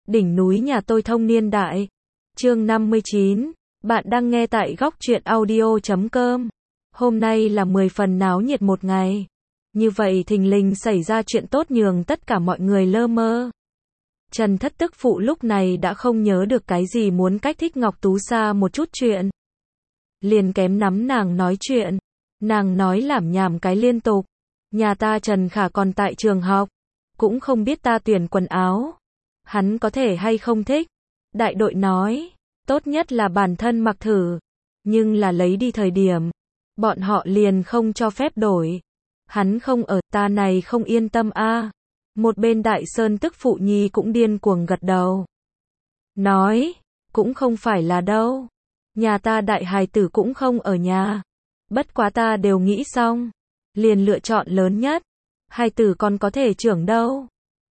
Đỉnh núi nhà tôi thông niên đại. Chương 59. Bạn đang nghe tại góc truyện audio.com. Hôm nay là 10 phần náo nhiệt một ngày. Như vậy thình lình xảy ra chuyện tốt nhường tất cả mọi người lơ mơ. Trần Thất tức phụ lúc này đã không nhớ được cái gì muốn cách Thích Ngọc Tú xa một chút chuyện. Liền kém nắm nàng nói chuyện. Nàng nói lảm nhảm cái liên tục. Nhà ta Trần Khả còn tại trường học. Cũng không biết ta tuyển quần áo. Hắn có thể hay không thích. Đại đội nói, tốt nhất là bản thân mặc thử. Nhưng là lấy đi thời điểm. Bọn họ liền không cho phép đổi. Hắn không ở, ta này không yên tâm a. Một bên Đại Sơn tức phụ nhi cũng điên cuồng gật đầu. Nói, cũng không phải là đâu. Nhà ta đại hài tử cũng không ở nhà. Bất quá ta đều nghĩ xong. Liền lựa chọn lớn nhất. Hài tử còn có thể trưởng đâu.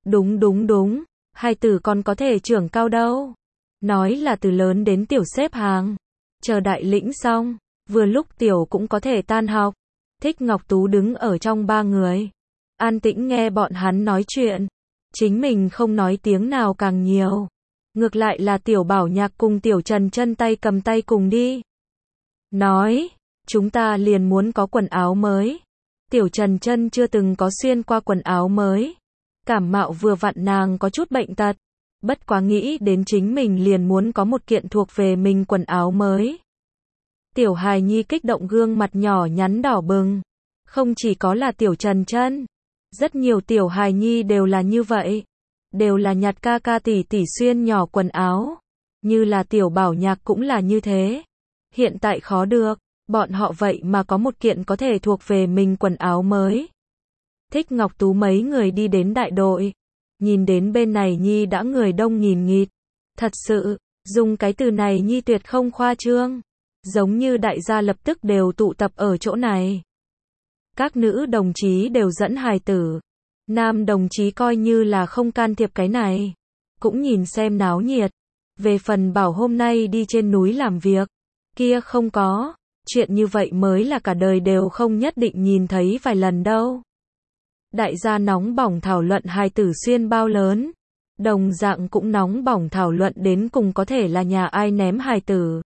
Đúng. Hài tử còn có thể trưởng cao đâu. Nói là từ lớn đến tiểu xếp hàng. Chờ đại lĩnh xong. Vừa lúc tiểu cũng có thể tan học. Thích Ngọc Tú đứng ở trong ba người. An tĩnh nghe bọn hắn nói chuyện. Chính mình không nói tiếng nào càng nhiều. Ngược lại là tiểu Bảo Nhạc cùng tiểu Trần chân tay cầm tay cùng đi. Nói, chúng ta liền muốn có quần áo mới. Tiểu Trần chân chưa từng có xuyên qua quần áo mới. Cảm mạo vừa vặn nàng có chút bệnh tật. Bất quá nghĩ đến chính mình liền muốn có một kiện thuộc về mình quần áo mới. Tiểu hài nhi kích động gương mặt nhỏ nhắn đỏ bừng. Không chỉ có là tiểu Trần chân. Rất nhiều tiểu hài nhi đều là như vậy. Đều là nhặt ca ca tỷ tỷ xuyên nhỏ quần áo. Như là tiểu Bảo Nhạc cũng là như thế. Hiện tại khó được. Bọn họ vậy mà có một kiện có thể thuộc về mình quần áo mới. Thích Ngọc Tú mấy người đi đến đại đội. Nhìn đến bên này nhi đã người đông nghìn nghịt. Thật sự, dùng cái từ này nhi tuyệt không khoa trương. Giống như đại gia lập tức đều tụ tập ở chỗ này. Các nữ đồng chí đều dẫn hài tử. Nam đồng chí coi như là không can thiệp cái này. Cũng nhìn xem náo nhiệt. Về phần bảo hôm nay đi trên núi làm việc. Kia không có. Chuyện như vậy mới là cả đời đều không nhất định nhìn thấy vài lần đâu. Đại gia nóng bỏng thảo luận hài tử xuyên bao lớn. Đồng dạng cũng nóng bỏng thảo luận đến cùng có thể là nhà ai ném hài tử.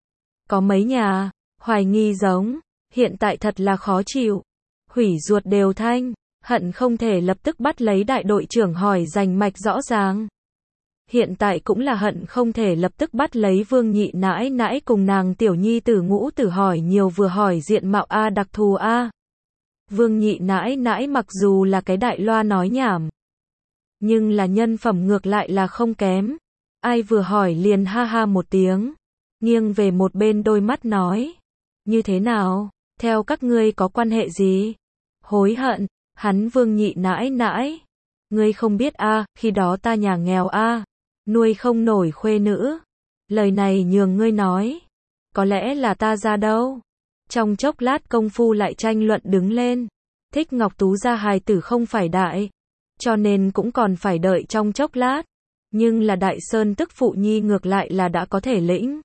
Có mấy nhà, hoài nghi giống, hiện tại thật là khó chịu. Hủy ruột đều thanh, hận không thể lập tức bắt lấy đại đội trưởng hỏi rành mạch rõ ràng. Hiện tại cũng là hận không thể lập tức bắt lấy Vương Nhị nãi nãi cùng nàng tiểu nhi tử Ngũ tử hỏi nhiều vừa hỏi diện mạo a đặc thù a. Vương Nhị nãi nãi mặc dù là cái đại loa nói nhảm. Nhưng là nhân phẩm ngược lại là không kém. Ai vừa hỏi liền ha ha một tiếng. Nghiêng về một bên đôi mắt nói. Như thế nào? Theo các ngươi có quan hệ gì? Hối hận, hắn Vương Nhị nãi nãi. Ngươi không biết a, khi đó ta nhà nghèo a, nuôi không nổi khuê nữ. Lời này nhường ngươi nói. Có lẽ là ta ra đâu. Trong chốc lát công phu lại tranh luận đứng lên. Thích Ngọc Tú ra hài tử không phải đại. Cho nên cũng còn phải đợi trong chốc lát. Nhưng là Đại Sơn tức phụ nhi ngược lại là đã có thể lĩnh.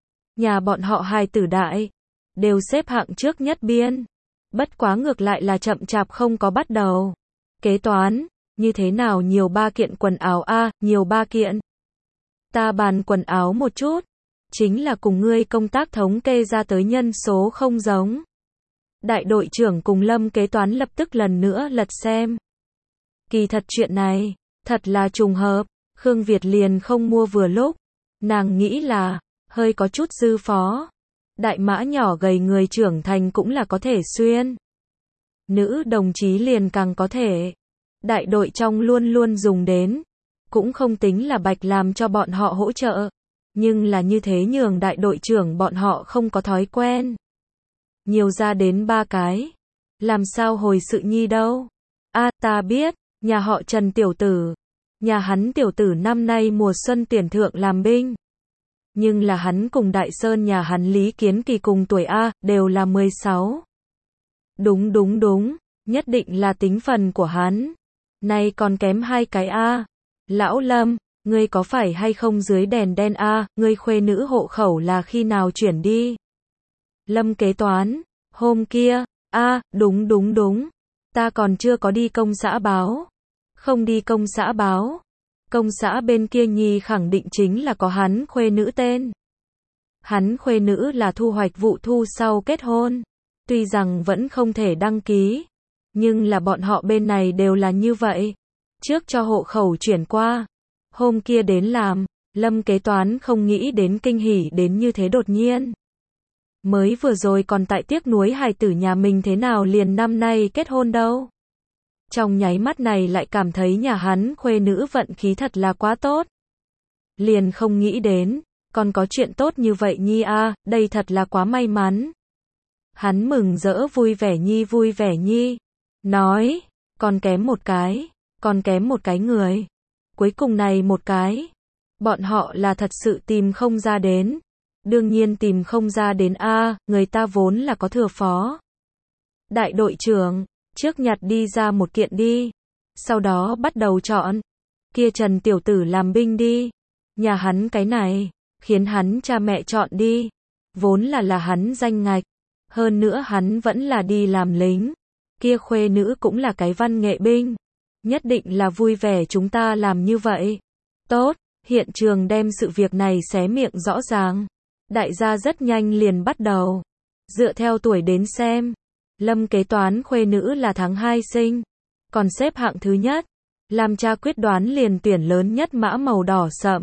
Nhà bọn họ hài tử đại. Đều xếp hạng trước nhất biên. Bất quá ngược lại là chậm chạp không có bắt đầu. Kế toán, như thế nào nhiều 3 kiện quần áo a, nhiều 3 kiện. Ta bàn quần áo một chút. Chính là cùng ngươi công tác thống kê ra tới nhân số không giống. Đại đội trưởng cùng Lâm kế toán lập tức lần nữa lật xem. Kỳ thật chuyện này, thật là trùng hợp, Khương Việt liền không mua vừa lúc. Nàng nghĩ là, hơi có chút dư phó. Đại mã nhỏ gầy người trưởng thành cũng là có thể xuyên. Nữ đồng chí liền càng có thể. Đại đội trong luôn luôn dùng đến. Cũng không tính là bạch làm cho bọn họ hỗ trợ. Nhưng là như thế nhường đại đội trưởng bọn họ không có thói quen. Nhiều ra đến 3 cái. Làm sao hồi sự nhi đâu. A ta biết, nhà họ Trần tiểu tử. Nhà hắn tiểu tử năm nay mùa xuân tuyển thượng làm binh. Nhưng là hắn cùng Đại Sơn nhà hắn Lý Kiến Kỳ cùng tuổi A, đều là 16. Đúng, nhất định là tính phần của hắn. Nay còn kém 2 cái A. Lão Lâm, ngươi có phải hay không dưới đèn đen A, ngươi khuê nữ hộ khẩu là khi nào chuyển đi? Lâm kế toán, hôm kia, A, đúng. Ta còn chưa có đi công xã báo. Không đi công xã báo. Công xã bên kia nhi khẳng định chính là có hắn khuê nữ tên. Hắn khuê nữ là thu hoạch vụ thu sau kết hôn. Tuy rằng vẫn không thể đăng ký, nhưng là bọn họ bên này đều là như vậy. Trước cho hộ khẩu chuyển qua. Hôm kia đến làm, Lâm kế toán không nghĩ đến kinh hỉ đến như thế đột nhiên. Mới vừa rồi còn tại tiếc nuối hài tử nhà mình thế nào liền năm nay kết hôn đâu. Trong nháy mắt này lại cảm thấy nhà hắn khuê nữ vận khí thật là quá tốt. Liền không nghĩ đến, còn có chuyện tốt như vậy nhi a, đây thật là quá may mắn. Hắn mừng rỡ vui vẻ nhi. Nói, còn kém một cái người. Cuối cùng này một cái, bọn họ là thật sự tìm không ra đến. Đương nhiên tìm không ra đến a, người ta vốn là có thừa phó. Đại đội trưởng, trước nhặt đi ra một kiện đi. Sau đó bắt đầu chọn. Kia Trần tiểu tử làm binh đi. Nhà hắn cái này, khiến hắn cha mẹ chọn đi. Vốn là hắn danh ngạch. Hơn nữa hắn vẫn là đi làm lính. Kia khuê nữ cũng là cái văn nghệ binh. Nhất định là vui vẻ chúng ta làm như vậy. Tốt, hiện trường đem sự việc này xé miệng rõ ràng. Đại gia rất nhanh liền bắt đầu. Dựa theo tuổi đến xem. Lâm kế toán khuê nữ là tháng 2 sinh. Còn xếp hạng thứ nhất. Làm cha quyết đoán liền tuyển lớn nhất mã màu đỏ sậm.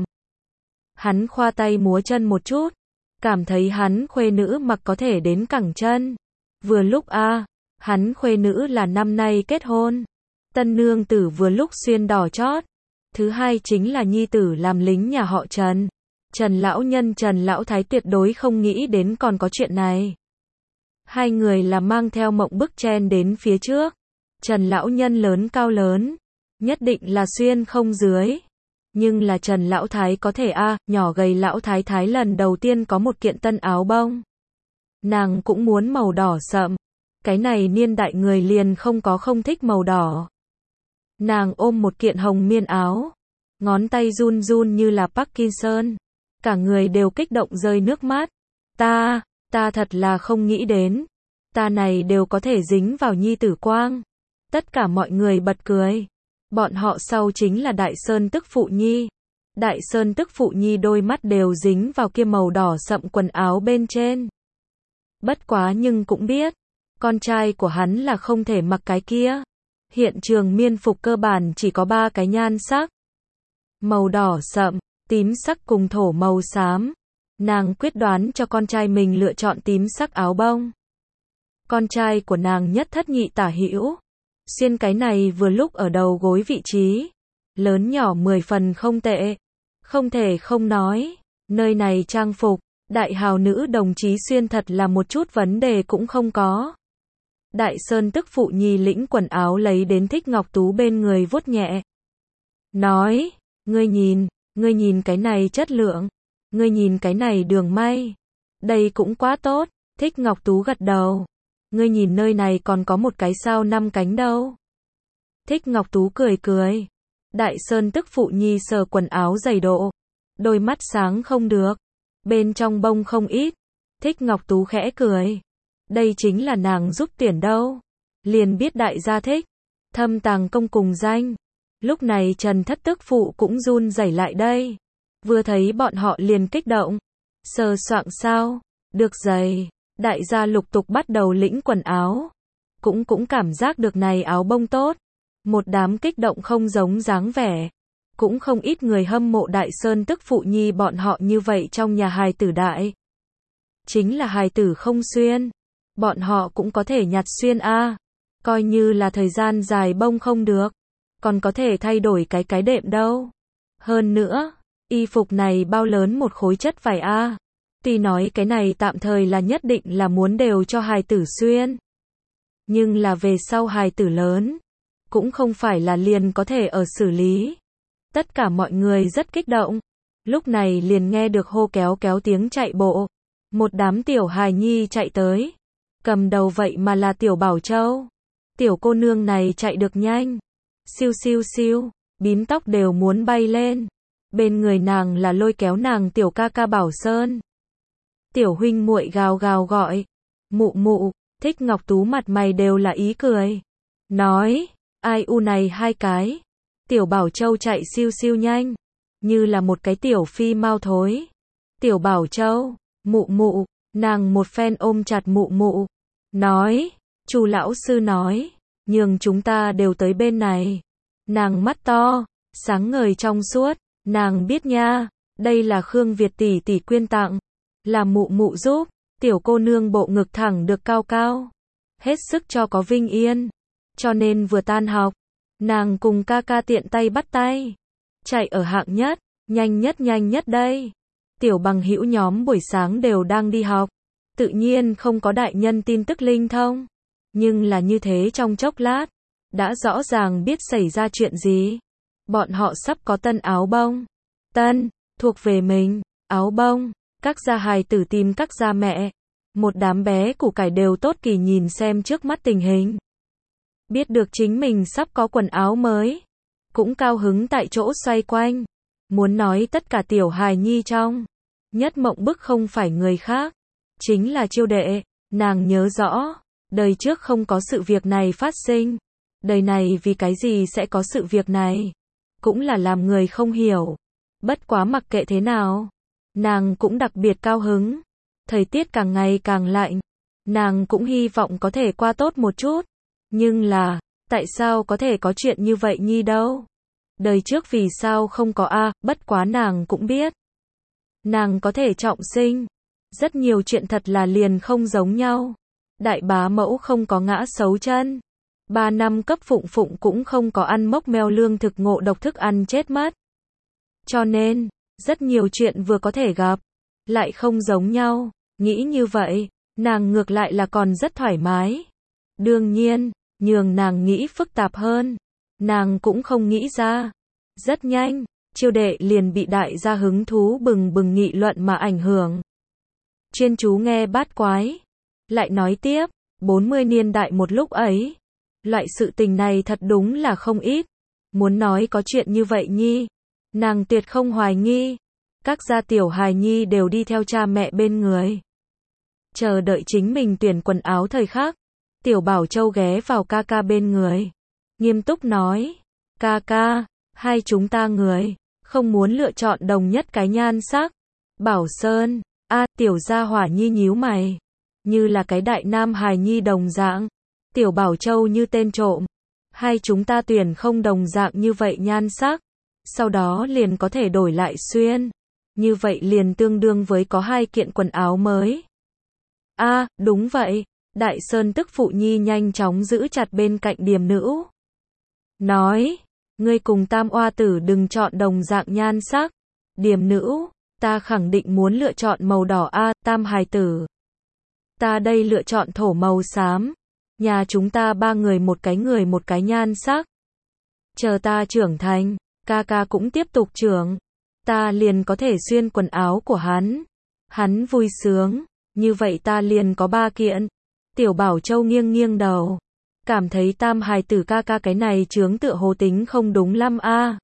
Hắn khoa tay múa chân một chút. Cảm thấy hắn khuê nữ mặc có thể đến cẳng chân. Vừa lúc hắn khuê nữ là năm nay kết hôn. Tân nương tử vừa lúc xuyên đỏ chót. Thứ hai chính là nhi tử làm lính nhà họ Trần. Trần lão nhân Trần lão thái tuyệt đối không nghĩ đến còn có chuyện này. Hai người là mang theo mộng bức chen đến phía trước. Trần lão nhân lớn cao lớn. Nhất định là xuyên không dưới. Nhưng là Trần lão thái có thể nhỏ gầy lão thái thái lần đầu tiên có một kiện tân áo bông. Nàng cũng muốn màu đỏ sậm. Cái này niên đại người liền không thích màu đỏ. Nàng ôm một kiện hồng miên áo. Ngón tay run run như là Parkinson. Cả người đều kích động rơi nước mắt. Ta thật là không nghĩ đến. Ta này đều có thể dính vào nhi tử quang. Tất cả mọi người bật cười. Bọn họ sau chính là Đại Sơn tức phụ nhi. Đại Sơn tức phụ nhi đôi mắt đều dính vào kia màu đỏ sậm quần áo bên trên. Bất quá nhưng cũng biết. Con trai của hắn là không thể mặc cái kia. Hiện trường miên phục cơ bản chỉ có 3 cái nhan sắc. Màu đỏ sậm, tím sắc cùng thổ màu xám. Nàng quyết đoán cho con trai mình lựa chọn tím sắc áo bông. Con trai của nàng nhất thất nhị tả hữu. Xuyên cái này vừa lúc ở đầu gối vị trí. Lớn nhỏ 10 phần không tệ. Không thể không nói. Nơi này trang phục, đại hào nữ đồng chí xuyên thật là một chút vấn đề cũng không có. Đại Sơn tức phụ nhi lĩnh quần áo lấy đến Thích Ngọc Tú bên người vuốt nhẹ. Nói, ngươi nhìn cái này chất lượng. Ngươi nhìn cái này đường may. Đây cũng quá tốt. Thích Ngọc Tú gật đầu. Ngươi nhìn nơi này còn có một cái sao 5 cánh đâu. Thích Ngọc Tú cười. Đại Sơn tức phụ nhi sờ quần áo dày độ. Đôi mắt sáng không được. Bên trong bông không ít. Thích Ngọc Tú khẽ cười. Đây chính là nàng giúp tuyển đâu. Liền biết đại gia thích. Thâm tàng công cùng danh. Lúc này Trần thất tức phụ cũng run rẩy lại đây. Vừa thấy bọn họ liền kích động. Sờ soạng sao. Được giày. Đại gia lục tục bắt đầu lĩnh quần áo. Cũng cảm giác được này áo bông tốt. Một đám kích động không giống dáng vẻ. Cũng không ít người hâm mộ Đại Sơn tức phụ nhi bọn họ như vậy trong nhà hài tử đại. Chính là hài tử không xuyên. Bọn họ cũng có thể nhặt xuyên Coi như là thời gian dài bông không được. Còn có thể thay đổi cái đệm đâu. Hơn nữa, y phục này bao lớn một khối chất vải Tuy nói cái này tạm thời là nhất định là muốn đều cho hài tử xuyên. Nhưng là về sau hài tử lớn. Cũng không phải là liền có thể ở xử lý. Tất cả mọi người rất kích động. Lúc này liền nghe được hô kéo tiếng chạy bộ. Một đám tiểu hài nhi chạy tới. Cầm đầu vậy mà là tiểu Bảo Châu. Tiểu cô nương này chạy được nhanh. Siêu. Bím tóc đều muốn bay lên. Bên người nàng là lôi kéo nàng tiểu ca ca Bảo Sơn. Tiểu huynh muội gào gọi. Mụ. Thích Ngọc Tú mặt mày đều là ý cười. Nói, ai u này 2 cái. Tiểu Bảo Châu chạy siêu siêu nhanh, như là một cái tiểu phi mau thối. Tiểu Bảo Châu, mụ mụ, nàng một phen ôm chặt mụ mụ, nói, Chu lão sư nói, nhường chúng ta đều tới bên này. Nàng mắt to, sáng ngời trong suốt, nàng biết nha, đây là Khương Việt tỷ tỷ quyên tặng, là mụ mụ giúp, tiểu cô nương bộ ngực thẳng được cao cao, hết sức cho có vinh yên, cho nên vừa tan học, nàng cùng ca ca tiện tay bắt tay, chạy ở hạng nhất, nhanh nhất đây. Tiểu bằng hữu nhóm buổi sáng đều đang đi học, tự nhiên không có đại nhân tin tức linh thông, nhưng là như thế trong chốc lát, đã rõ ràng biết xảy ra chuyện gì. Bọn họ sắp có tân áo bông, tân, thuộc về mình, áo bông, các gia hài tử tìm các gia mẹ, một đám bé củ cải đều tốt kỳ nhìn xem trước mắt tình hình. Biết được chính mình sắp có quần áo mới, cũng cao hứng tại chỗ xoay quanh, muốn nói tất cả tiểu hài nhi trong nhất mộng bức không phải người khác, chính là Chiêu đệ. Nàng nhớ rõ, đời trước không có sự việc này phát sinh, đời này vì cái gì sẽ có sự việc này, cũng là làm người không hiểu. Bất quá mặc kệ thế nào, nàng cũng đặc biệt cao hứng. Thời tiết càng ngày càng lạnh, nàng cũng hy vọng có thể qua tốt một chút, nhưng là, tại sao có thể có chuyện như vậy nhi đâu? Đời trước vì sao không có a? Bất quá nàng cũng biết, nàng có thể trọng sinh, rất nhiều chuyện thật là liền không giống nhau. Đại bá mẫu không có ngã xấu chân, 3 năm cấp phụng phụng cũng không có ăn mốc meo lương thực ngộ độc thức ăn chết mất. Cho nên, rất nhiều chuyện vừa có thể gặp, lại không giống nhau. Nghĩ như vậy, nàng ngược lại là còn rất thoải mái. Đương nhiên, nhường nàng nghĩ phức tạp hơn, nàng cũng không nghĩ ra. Rất nhanh, Chiêu đệ liền bị đại gia hứng thú bừng bừng nghị luận mà ảnh hưởng. Chuyên chú nghe bát quái, lại nói tiếp, 40 niên đại một lúc ấy, loại sự tình này thật đúng là không ít. Muốn nói có chuyện như vậy nhi, nàng tuyệt không hoài nghi. Các gia tiểu hài nhi đều đi theo cha mẹ bên người, chờ đợi chính mình tuyển quần áo thời khắc. Tiểu Bảo Châu ghé vào ca ca bên người, nghiêm túc nói, ca ca, hai chúng ta người, không muốn lựa chọn đồng nhất cái nhan sắc. Bảo Sơn, tiểu gia hỏa nhi nhíu mày, như là cái đại nam hài nhi đồng dạng. Tiểu Bảo Châu như tên trộm, hai chúng ta tuyển không đồng dạng như vậy nhan sắc, sau đó liền có thể đổi lại xuyên. Như vậy liền tương đương với có 2 kiện quần áo mới. Đúng vậy. Đại Sơn tức phụ nhi nhanh chóng giữ chặt bên cạnh Điềm Nữ, nói, ngươi cùng Tam oa tử đừng chọn đồng dạng nhan sắc. Điềm Nữ, ta khẳng định muốn lựa chọn màu đỏ. Tam hài tử, ta đây lựa chọn thổ màu xám. Nhà chúng ta 3 người một cái nhan sắc. Chờ ta trưởng thành, ca ca cũng tiếp tục trưởng, ta liền có thể xuyên quần áo của hắn. Hắn vui sướng, như vậy ta liền có 3 kiện. Tiểu Bảo Châu nghiêng nghiêng đầu, cảm thấy tam hài tử ca ca cái này chướng tựa hồ tính không đúng lắm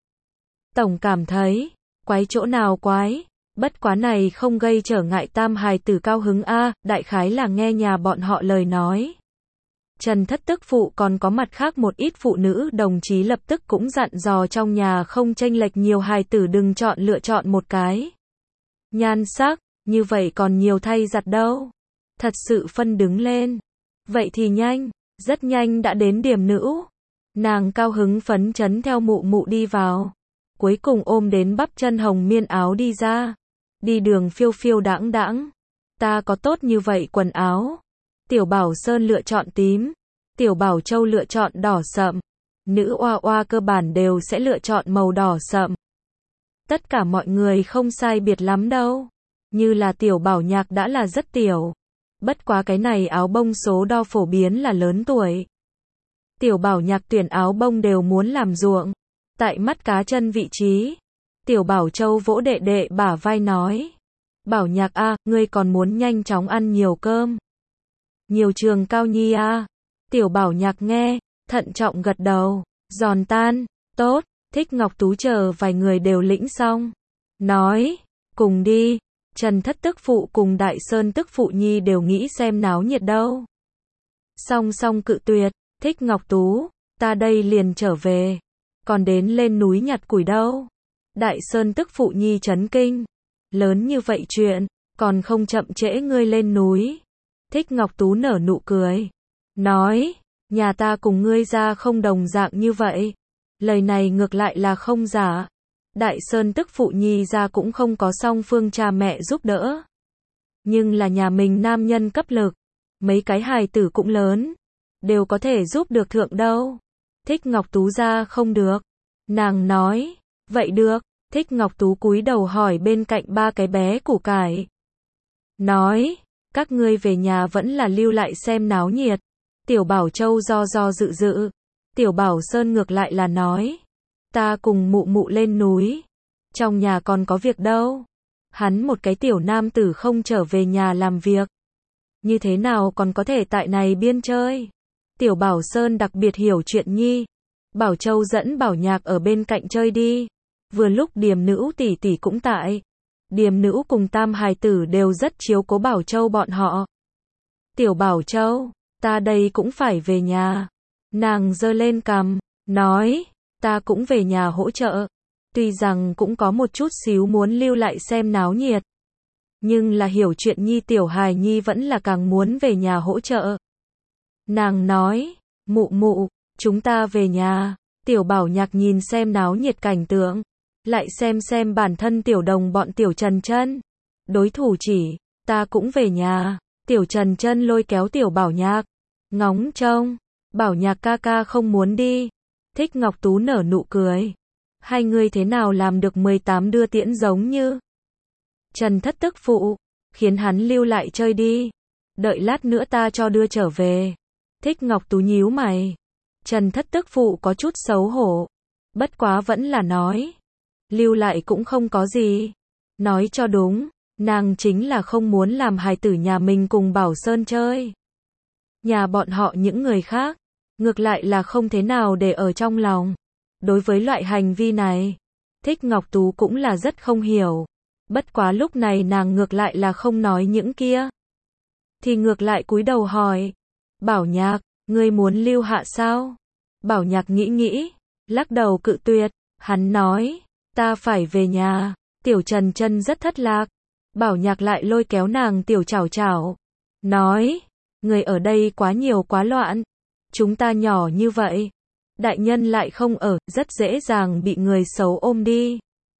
Tổng cảm thấy, quái chỗ nào quái, bất quá này không gây trở ngại tam hài tử cao hứng đại khái là nghe nhà bọn họ lời nói. Trần thất tức phụ còn có mặt khác một ít phụ nữ đồng chí lập tức cũng dặn dò trong nhà không chênh lệch nhiều hài tử đừng lựa chọn một cái nhan sắc, như vậy còn nhiều thay giặt đâu. Thật sự phân đứng lên. Vậy thì nhanh, rất nhanh đã đến Điềm Nữ. Nàng cao hứng phấn chấn theo mụ mụ đi vào, cuối cùng ôm đến bắp chân hồng miên áo đi ra. Đi đường phiêu phiêu đãng đãng. Ta có tốt như vậy quần áo. Tiểu Bảo Sơn lựa chọn tím, Tiểu Bảo Châu lựa chọn đỏ sậm. Nữ oa oa cơ bản đều sẽ lựa chọn màu đỏ sậm. Tất cả mọi người không sai biệt lắm đâu. Như là Tiểu Bảo Nhạc đã là rất tiểu. Bất quá cái này áo bông số đo phổ biến là lớn tuổi. Tiểu Bảo Nhạc tuyển áo bông đều muốn làm ruộng. Tại mắt cá chân vị trí, Tiểu Bảo Châu vỗ đệ đệ bả vai nói, Bảo Nhạc ngươi còn muốn nhanh chóng ăn nhiều cơm, nhiều trường cao nhi Tiểu Bảo Nhạc nghe, thận trọng gật đầu, giòn tan, tốt. Thích Ngọc Tú chờ vài người đều lĩnh xong, nói, cùng đi. Trần thất tức phụ cùng Đại Sơn tức phụ nhi đều nghĩ xem náo nhiệt đâu. Song cự tuyệt, Thích Ngọc Tú, ta đây liền trở về. còn đến lên núi nhặt củi đâu. Đại Sơn tức phụ nhi chấn kinh. Lớn như vậy chuyện, còn không chậm trễ ngươi lên núi. Thích Ngọc Tú nở nụ cười. Nói, nhà ta cùng ngươi ra không đồng dạng như vậy. Lời này ngược lại là không giả. Đại Sơn tức phụ nhi ra cũng không có song phương cha mẹ giúp đỡ. Nhưng là nhà mình nam nhân cấp lực. Mấy cái hài tử cũng lớn. Đều có thể giúp được thượng đâu. Thích Ngọc Tú ra không được. Nàng nói, vậy được. Thích Ngọc Tú cúi đầu hỏi bên cạnh ba cái bé củ cải. Nói, các ngươi về nhà vẫn là lưu lại xem náo nhiệt. Tiểu Bảo Châu do dự dự. Tiểu Bảo Sơn ngược lại là nói, ta cùng mụ mụ lên núi. Trong nhà còn có việc đâu. Hắn một cái tiểu nam tử không trở về nhà làm việc. Như thế nào còn có thể tại này biên chơi. Tiểu Bảo Sơn đặc biệt hiểu chuyện nhi. Bảo Châu dẫn Bảo Nhạc ở bên cạnh chơi đi. Vừa lúc Điềm Nữ tỷ tỷ cũng tại. Điềm Nữ cùng tam hài tử đều rất chiếu cố Bảo Châu bọn họ. Tiểu Bảo Châu, ta đây cũng phải về nhà. Nàng giơ lên cằm, nói, ta cũng về nhà hỗ trợ. Tuy rằng cũng có một chút xíu muốn lưu lại xem náo nhiệt. Nhưng là hiểu chuyện nhi tiểu hài nhi vẫn là càng muốn về nhà hỗ trợ. Nàng nói, mụ mụ, chúng ta về nhà. Tiểu Bảo Nhạc nhìn xem náo nhiệt cảnh tượng. Lại xem bản thân tiểu đồng bọn tiểu Trần Chân. Đối thủ chỉ, ta cũng về nhà. Tiểu Trần Chân lôi kéo tiểu Bảo Nhạc. Ngóng trông, Bảo Nhạc ca ca không muốn đi. Thích Ngọc Tú nở nụ cười. Hai người thế nào làm được 18 đưa tiễn giống như Trần thất tức phụ, khiến hắn lưu lại chơi đi. Đợi lát nữa ta cho đưa trở về. Thích Ngọc Tú nhíu mày. Trần thất tức phụ có chút xấu hổ. Bất quá vẫn là nói. Lưu lại cũng không có gì. Nói cho đúng, nàng chính là không muốn làm hài tử nhà mình cùng Bảo Sơn chơi. Nhà bọn họ những người khác, ngược lại là không thế nào để ở trong lòng. Đối với loại hành vi này, Thích Ngọc Tú cũng là rất không hiểu. Bất quá lúc này nàng ngược lại là không nói những kia. Thì ngược lại cúi đầu hỏi. Bảo Nhạc, ngươi muốn lưu hạ sao? Bảo Nhạc nghĩ, lắc đầu cự tuyệt. Hắn nói, ta phải về nhà. Tiểu Trần Chân rất thất lạc. Bảo Nhạc lại lôi kéo nàng tiểu Chảo Chảo. Nói, người ở đây quá nhiều quá loạn. Chúng ta nhỏ như vậy. Đại nhân lại không ở, rất dễ dàng bị người xấu ôm đi.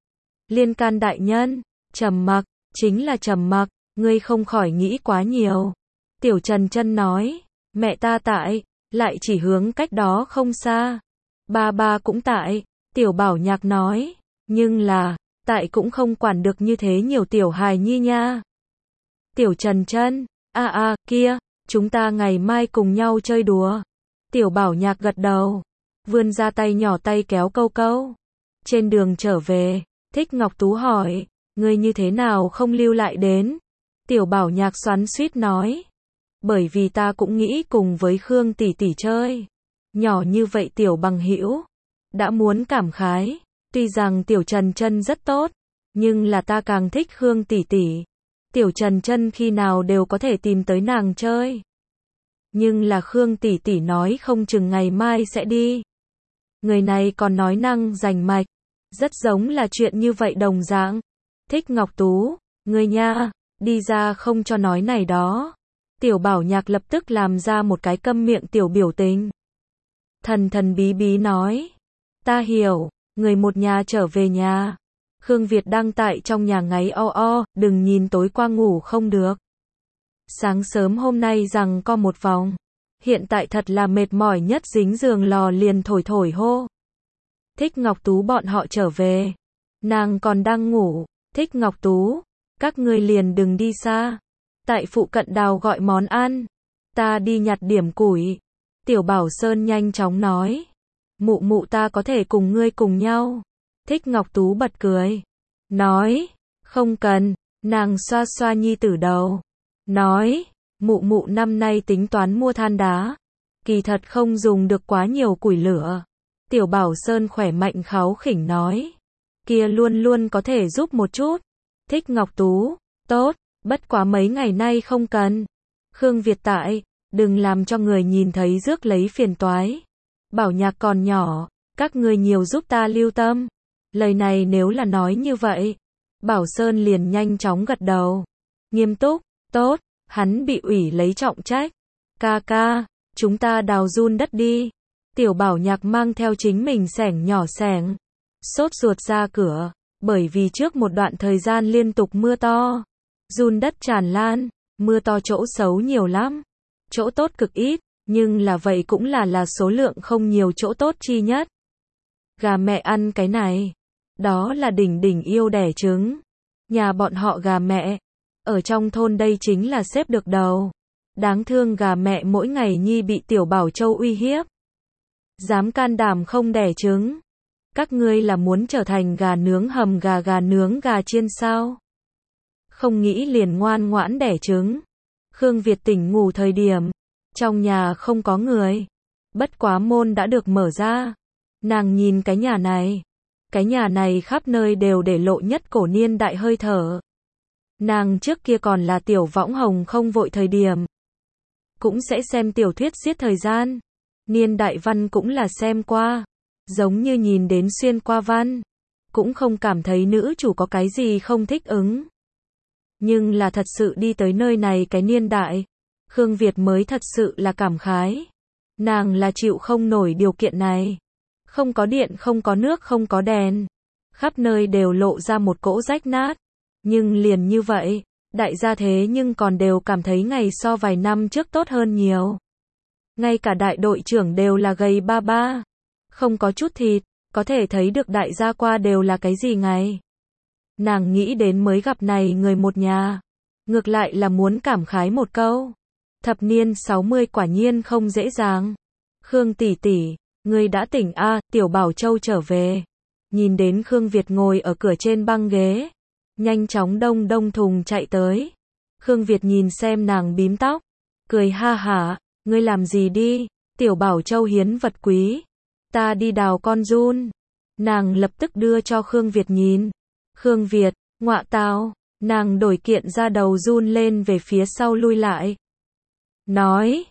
Liên can đại nhân, trầm mặc, chính là trầm mặc, ngươi không khỏi nghĩ quá nhiều. Tiểu Trần Chân nói, mẹ ta tại, lại chỉ hướng cách đó không xa. Ba cũng tại, Tiểu Bảo Nhạc nói, nhưng là, tại cũng không quản được như thế nhiều tiểu hài nhi nha. Tiểu Trần Chân, kia, chúng ta ngày mai cùng nhau chơi đùa. Tiểu Bảo Nhạc gật đầu, vươn ra tay nhỏ tay kéo Câu Câu. Trên đường trở về, Thích Ngọc Tú hỏi, ngươi như thế nào không lưu lại đến? Tiểu Bảo Nhạc xoắn xuýt nói, bởi vì ta cũng nghĩ cùng với Khương tỷ tỷ chơi. Nhỏ như vậy tiểu bằng hữu, đã muốn cảm khái, tuy rằng Tiểu Trần Chân rất tốt, nhưng là ta càng thích Khương tỷ tỷ. Tiểu Trần Chân khi nào đều có thể tìm tới nàng chơi. Nhưng là Khương tỷ tỷ nói không chừng ngày mai sẽ đi. Người này còn nói năng rành mạch, rất giống là chuyện như vậy đồng dạng. Thích Ngọc Tú, ngươi nha, đi ra không cho nói này đó. Tiểu Bảo Nhạc lập tức làm ra một cái câm miệng tiểu biểu tình. Thần bí nói, ta hiểu, người một nhà trở về nhà. Khương Việt đang tại trong nhà ngáy đừng nhìn tối qua ngủ không được. Sáng sớm hôm nay rằng co một vòng. Hiện tại thật là mệt mỏi nhất dính giường lò liền thổi hô. Thích Ngọc Tú bọn họ trở về. Nàng còn đang ngủ. Thích Ngọc Tú, các ngươi liền đừng đi xa. Tại phụ cận đào gọi món ăn. Ta đi nhặt điểm củi. Tiểu Bảo Sơn nhanh chóng nói. Mụ ta có thể cùng ngươi cùng nhau. Thích Ngọc Tú bật cười. Nói, không cần. Nàng xoa xoa nhi tử đầu. Nói, mụ năm nay tính toán mua than đá. Kỳ thật không dùng được quá nhiều củi lửa. Tiểu Bảo Sơn khỏe mạnh kháu khỉnh nói. Kia luôn có thể giúp một chút. Thích Ngọc Tú, tốt, bất quá mấy ngày nay không cần. Khương Việt tại, đừng làm cho người nhìn thấy rước lấy phiền toái. Bảo Nhạc còn nhỏ, Các ngươi nhiều giúp ta lưu tâm. Lời này nếu là nói như vậy, Bảo Sơn liền nhanh chóng gật đầu. Nghiêm túc, tốt, hắn bị ủy lấy trọng trách. Ca ca, chúng ta đào giun đất đi. Tiểu Bảo Nhạc mang theo chính mình xẻng nhỏ xẻng, sốt ruột ra cửa, bởi vì trước một đoạn thời gian liên tục mưa to, giun đất tràn lan, mưa to chỗ xấu nhiều lắm, chỗ tốt cực ít, nhưng là vậy cũng là số lượng không nhiều chỗ tốt chi nhất. Gà mẹ ăn cái này, đó là đỉnh đỉnh yêu đẻ trứng. Nhà bọn họ gà mẹ, ở trong thôn đây chính là xếp được đầu. Đáng thương gà mẹ mỗi ngày nhi bị Tiểu Bảo Châu uy hiếp. Dám can đảm không đẻ trứng. Các ngươi là muốn trở thành gà nướng hầm gà nướng gà chiên sao? Không nghĩ liền ngoan ngoãn đẻ trứng. Khương Việt tỉnh ngủ thời điểm, trong nhà không có người. Bất quá môn đã được mở ra. Nàng nhìn cái nhà này khắp nơi đều để lộ nhất cổ niên đại hơi thở. Nàng trước kia còn là tiểu võng hồng không vội thời điểm, cũng sẽ xem tiểu thuyết giết thời gian. Niên đại văn cũng là xem qua, giống như nhìn đến xuyên qua văn, cũng không cảm thấy nữ chủ có cái gì không thích ứng. Nhưng là thật sự đi tới nơi này cái niên đại, Khương Việt mới thật sự là cảm khái. Nàng là chịu không nổi điều kiện này. Không có điện, không có nước, không có đèn. Khắp nơi đều lộ ra một cỗ rách nát. Nhưng liền như vậy, đại gia thế nhưng còn đều cảm thấy ngày so vài năm trước tốt hơn nhiều. Ngay cả đại đội trưởng đều là gầy ba ba. Không có chút thịt, có thể thấy được đại gia qua đều là cái gì ngày. Nàng nghĩ đến mới gặp này người một nhà. Ngược lại là muốn cảm khái một câu. Thập niên 60 quả nhiên không dễ dàng. Khương tỷ tỷ, ngươi đã tỉnh a? Tiểu Bảo Châu trở về. Nhìn đến Khương Việt ngồi ở cửa trên băng ghế, nhanh chóng đông thùng chạy tới. Khương Việt nhìn xem nàng bím tóc, cười ha hả, ngươi làm gì đi? Tiểu Bảo Châu hiến vật quý. Ta đi đào con giun. Nàng lập tức đưa cho Khương Việt nhìn. Khương Việt, ngọa tào, nàng đổi kiện ra đầu run lên về phía sau lui lại. Nói,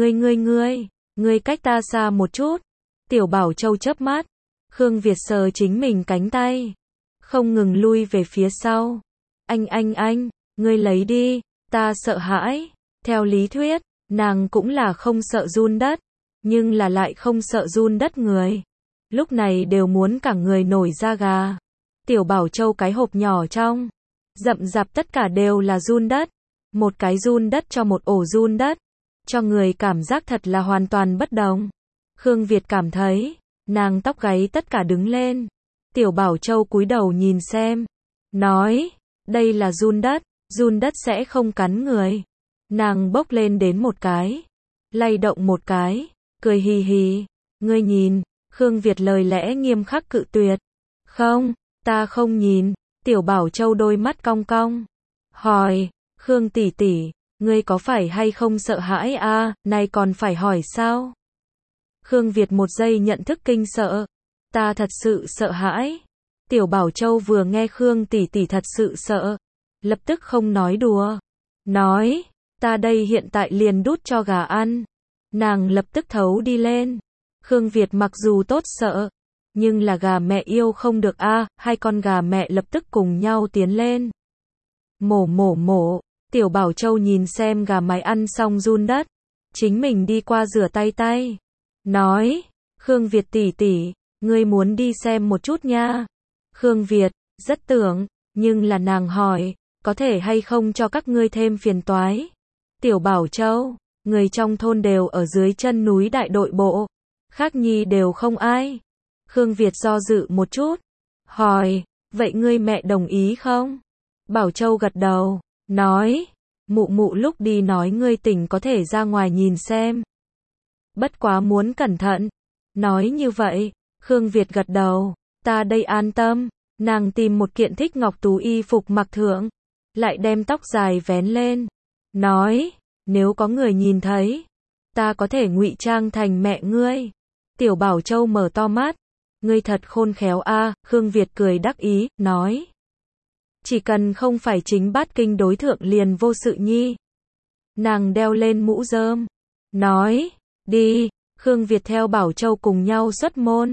ngươi cách ta xa một chút. Tiểu Bảo Châu chớp mắt. Khương Việt sờ chính mình cánh tay, không ngừng lui về phía sau. Anh, ngươi lấy đi, ta sợ hãi. Theo lý thuyết, nàng cũng là không sợ giun đất, nhưng là lại không sợ giun đất người. Lúc này đều muốn cả người nổi da gà. Tiểu Bảo Châu cái hộp nhỏ trong, rậm rạp tất cả đều là giun đất. Một cái giun đất cho một ổ giun đất, cho người cảm giác thật là hoàn toàn bất đồng. Khương Việt cảm thấy, nàng tóc gáy tất cả đứng lên. Tiểu Bảo Châu cúi đầu nhìn xem, nói, đây là giun đất sẽ không cắn người. Nàng bốc lên đến một cái, lay động một cái, cười hì hì, ngươi nhìn. Khương Việt lời lẽ nghiêm khắc cự tuyệt. Không, ta không nhìn. Tiểu Bảo Châu đôi mắt cong cong, hỏi, Khương tỷ tỷ, ngươi có phải hay không sợ hãi a? Này còn phải hỏi sao? Khương Việt một giây nhận thức kinh sợ. Ta thật sự sợ hãi. Tiểu Bảo Châu vừa nghe Khương tỷ tỷ thật sự sợ, lập tức không nói đùa. Nói, ta đây hiện tại liền đút cho gà ăn. Nàng lập tức thấu đi lên. Khương Việt mặc dù tốt sợ, nhưng là gà mẹ yêu không được a. Hai con gà mẹ lập tức cùng nhau tiến lên. Mổ. Tiểu Bảo Châu nhìn xem gà mái ăn xong giun đất, chính mình đi qua rửa tay. Nói, Khương Việt tỷ tỷ, ngươi muốn đi xem một chút nha. Khương Việt, rất tưởng, nhưng là nàng hỏi, có thể hay không cho các ngươi thêm phiền toái. Tiểu Bảo Châu, người trong thôn đều ở dưới chân núi đại đội bộ, khác nhi đều không ai. Khương Việt do dự một chút, hỏi, vậy ngươi mẹ đồng ý không? Bảo Châu gật đầu, nói, mụ lúc đi nói ngươi tỉnh có thể ra ngoài nhìn xem. Bất quá muốn cẩn thận. Nói như vậy, Khương Việt gật đầu, ta đây an tâm. Nàng tìm một kiện thích ngọc tú y phục mặc thượng, lại đem tóc dài vén lên. Nói, nếu có người nhìn thấy, ta có thể ngụy trang thành mẹ ngươi. Tiểu Bảo Châu mở to mắt, ngươi thật khôn khéo a. Khương Việt cười đắc ý, nói, chỉ cần không phải chính bát kinh đối thượng liền vô sự nhi. Nàng đeo lên mũ rơm, nói, đi. Khương Việt theo Bảo Châu cùng nhau xuất môn.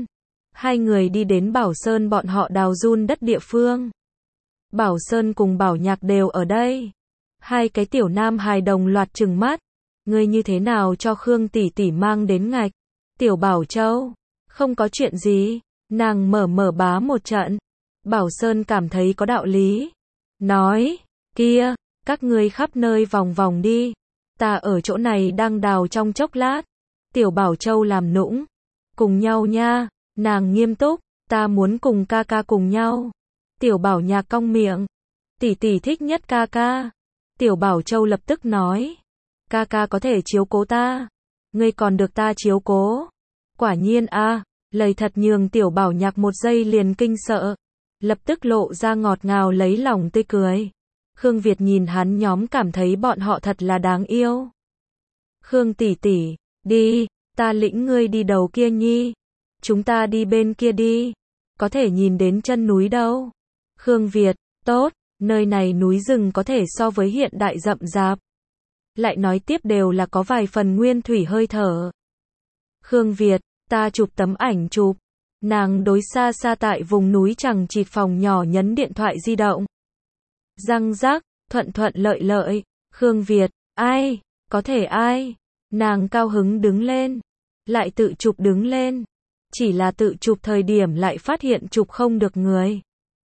Hai người đi đến Bảo Sơn bọn họ đào giun đất địa phương. Bảo Sơn cùng Bảo Nhạc đều ở đây. Hai cái tiểu nam hài đồng loạt trừng mắt. Ngươi như thế nào cho Khương tỷ tỷ mang đến ngạch? Tiểu Bảo Châu, không có chuyện gì, nàng mở bá một trận. Bảo Sơn cảm thấy có đạo lý. Nói, kia, các ngươi khắp nơi vòng vòng đi. Ta ở chỗ này đang đào trong chốc lát. Tiểu Bảo Châu làm nũng. Cùng nhau nha, nàng nghiêm túc, ta muốn cùng ca ca cùng nhau. Tiểu Bảo Nhạc cong miệng. Tỷ tỷ thích nhất ca ca. Tiểu Bảo Châu lập tức nói. Ca ca có thể chiếu cố ta. Ngươi còn được ta chiếu cố. Quả nhiên a, lời thật nhường Tiểu Bảo Nhạc một giây liền kinh sợ. Lập tức lộ ra ngọt ngào lấy lòng tươi cười. Khương Việt nhìn hắn nhóm cảm thấy bọn họ thật là đáng yêu. Khương tỷ tỷ, đi, ta lĩnh ngươi đi đầu kia nhi. Chúng ta đi bên kia đi. Có thể nhìn đến chân núi đâu. Khương Việt, tốt, nơi này núi rừng có thể so với hiện đại rậm rạp. Lại nói tiếp đều là có vài phần nguyên thủy hơi thở. Khương Việt, ta chụp tấm ảnh chụp. Nàng đối xa xa tại vùng núi chằng chịt phòng nhỏ nhấn điện thoại di động. Răng rắc, thuận thuận lợi lợi. Khương Việt, ai, có thể ai. Nàng cao hứng đứng lên. Lại tự chụp đứng lên. Chỉ là tự chụp thời điểm lại phát hiện chụp không được người.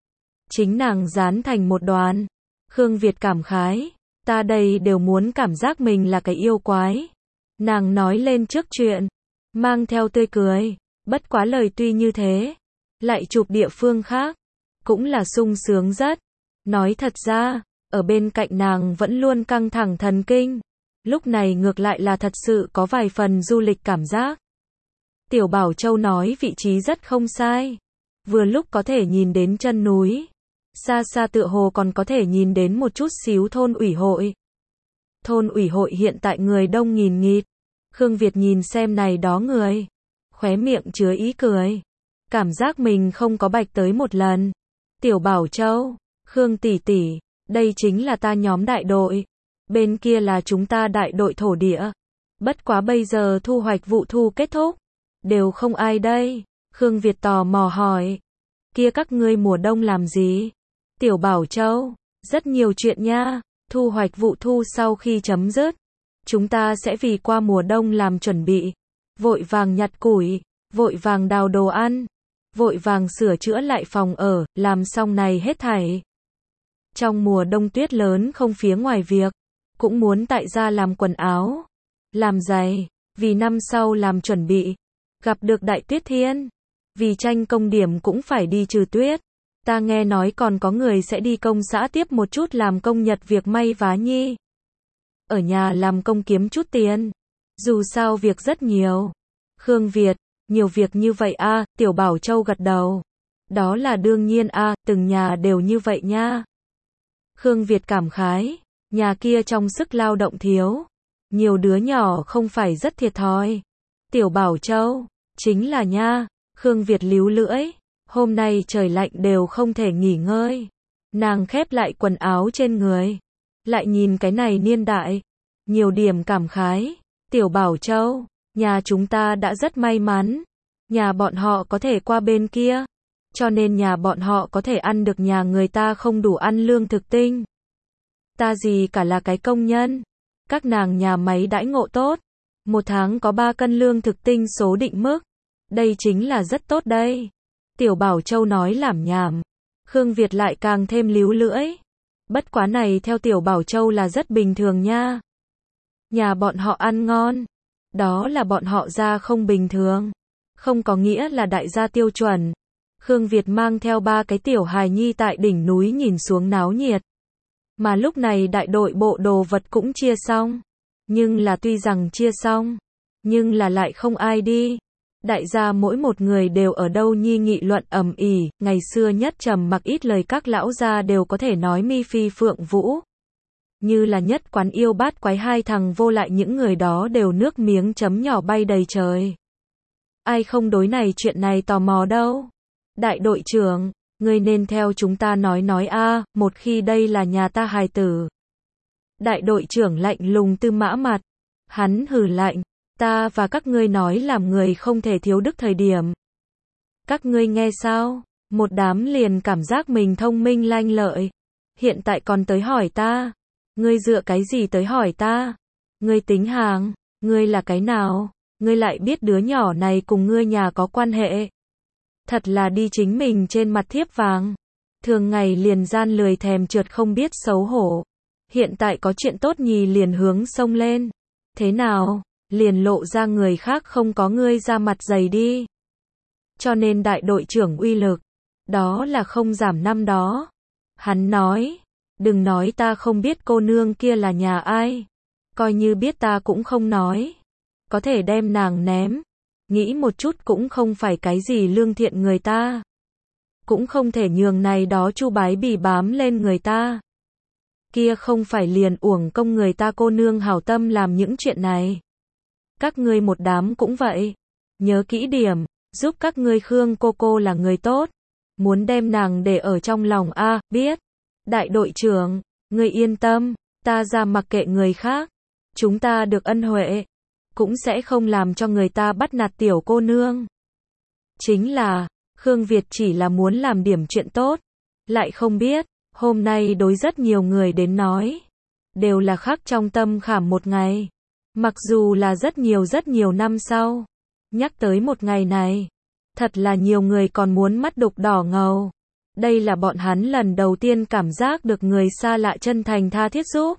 Chính nàng dán thành một đoàn. Khương Việt cảm khái. Ta đây đều muốn cảm giác mình là cái yêu quái. Nàng nói lên trước chuyện. Mang theo tươi cười. Bất quá lời tuy như thế. Lại chụp địa phương khác. Cũng là sung sướng rất. Nói thật ra, ở bên cạnh nàng vẫn luôn căng thẳng thần kinh. Lúc này ngược lại là thật sự có vài phần du lịch cảm giác. Tiểu Bảo Châu nói vị trí rất không sai. Vừa lúc có thể nhìn đến chân núi. Xa xa tựa hồ còn có thể nhìn đến một chút xíu thôn ủy hội. Thôn ủy hội hiện tại người đông nghìn nghịt. Khương Việt nhìn xem này đó người. Khóe miệng chứa ý cười. Cảm giác mình không có bạch tới một lần. Tiểu Bảo Châu, Khương tỷ tỷ, đây chính là ta nhóm đại đội. Bên kia là chúng ta đại đội thổ địa. Bất quá bây giờ thu hoạch vụ thu kết thúc. Đều không ai đây. Khương Việt tò mò hỏi. Kia các ngươi mùa đông làm gì? Tiểu Bảo Châu, rất nhiều chuyện nha. Thu hoạch vụ thu sau khi chấm dứt. Chúng ta sẽ vì qua mùa đông làm chuẩn bị. Vội vàng nhặt củi, vội vàng đào đồ ăn, vội vàng sửa chữa lại phòng ở, làm xong này hết thảy. Trong mùa đông tuyết lớn không phía ngoài việc, cũng muốn tại gia làm quần áo, làm giày, vì năm sau làm chuẩn bị, gặp được đại tuyết thiên, vì tranh công điểm cũng phải đi trừ tuyết. Ta nghe nói còn có người sẽ đi công xã tiếp một chút làm công nhật việc may vá nhi. Ở nhà làm công kiếm chút tiền. Dù sao việc rất nhiều. Khương Việt, nhiều việc như vậy a, Tiểu Bảo Châu gật đầu. Đó là đương nhiên a, từng nhà đều như vậy nha. Khương Việt cảm khái, nhà kia trong sức lao động thiếu. Nhiều đứa nhỏ không phải rất thiệt thòi. Tiểu Bảo Châu, chính là nha. Khương Việt líu lưỡi, hôm nay trời lạnh đều không thể nghỉ ngơi. Nàng khép lại quần áo trên người. Lại nhìn cái này niên đại. Nhiều điểm cảm khái. Tiểu Bảo Châu, nhà chúng ta đã rất may mắn. Nhà bọn họ có thể qua bên kia. Cho nên nhà bọn họ có thể ăn được nhà người ta không đủ ăn lương thực tinh. Ta gì cả là cái công nhân. Các nàng nhà máy đãi ngộ tốt. Một tháng có 3 cân lương thực tinh số định mức. Đây chính là rất tốt đây. Tiểu Bảo Châu nói lảm nhảm. Khương Việt lại càng thêm líu lưỡi. Bất quá này theo Tiểu Bảo Châu là rất bình thường nha. Nhà bọn họ ăn ngon. Đó là bọn họ ra không bình thường. Không có nghĩa là đại gia tiêu chuẩn. Khương Việt mang theo 3 cái tiểu hài nhi tại đỉnh núi nhìn xuống náo nhiệt. Mà lúc này đại đội bộ đồ vật cũng chia xong. Nhưng là tuy rằng chia xong, nhưng là lại không ai đi. Đại gia mỗi một người đều ở đâu nhi nghị luận ầm ĩ, ngày xưa nhất trầm mặc ít lời các lão gia đều có thể nói mi phi phượng vũ. Như là nhất quán yêu bát quái hai thằng vô lại những người đó đều nước miếng chấm nhỏ bay đầy trời. Ai không đối này chuyện này tò mò đâu. Đại đội trưởng, ngươi nên theo chúng ta nói a, một khi đây là nhà ta hài tử. Đại đội trưởng lạnh lùng Tư Mã mặt. Hắn hừ lạnh, ta và các ngươi nói làm người không thể thiếu đức thời điểm. Các ngươi nghe sao? Một đám liền cảm giác mình thông minh lanh lợi. Hiện tại còn tới hỏi ta. Ngươi dựa cái gì tới hỏi ta? Ngươi tính hàng, ngươi là cái nào? Ngươi lại biết đứa nhỏ này cùng ngươi nhà có quan hệ. Thật là đi chính mình trên mặt thiếp vàng. Thường ngày liền gian lười thèm trượt không biết xấu hổ. Hiện tại có chuyện tốt nhì liền hướng xông lên. Thế nào? Liền lộ ra người khác không có ngươi ra mặt dày đi. Cho nên đại đội trưởng uy lực. Đó là không giảm năm đó. Hắn nói. Đừng nói ta không biết cô nương kia là nhà ai. Coi như biết ta cũng không nói. Có thể đem nàng ném. Nghĩ một chút cũng không phải cái gì lương thiện người ta. Cũng không thể nhường này đó chu bái bỉ bám lên người ta. Kia không phải liền uổng công người ta cô nương hảo tâm làm những chuyện này. Các ngươi một đám cũng vậy. Nhớ kỹ điểm, giúp các ngươi Khương cô là người tốt. Muốn đem nàng để ở trong lòng a, biết. Đại đội trưởng, ngươi yên tâm, ta ra mặc kệ người khác. Chúng ta được ân huệ. Cũng sẽ không làm cho người ta bắt nạt tiểu cô nương. Chính là, Khương Việt chỉ là muốn làm điểm chuyện tốt. Lại không biết, hôm nay đối rất nhiều người đến nói. Đều là khắc trong tâm khảm một ngày. Mặc dù là rất nhiều năm sau. Nhắc tới một ngày này. Thật là nhiều người còn muốn mắt đục đỏ ngầu. Đây là bọn hắn lần đầu tiên cảm giác được người xa lạ chân thành tha thiết giúp.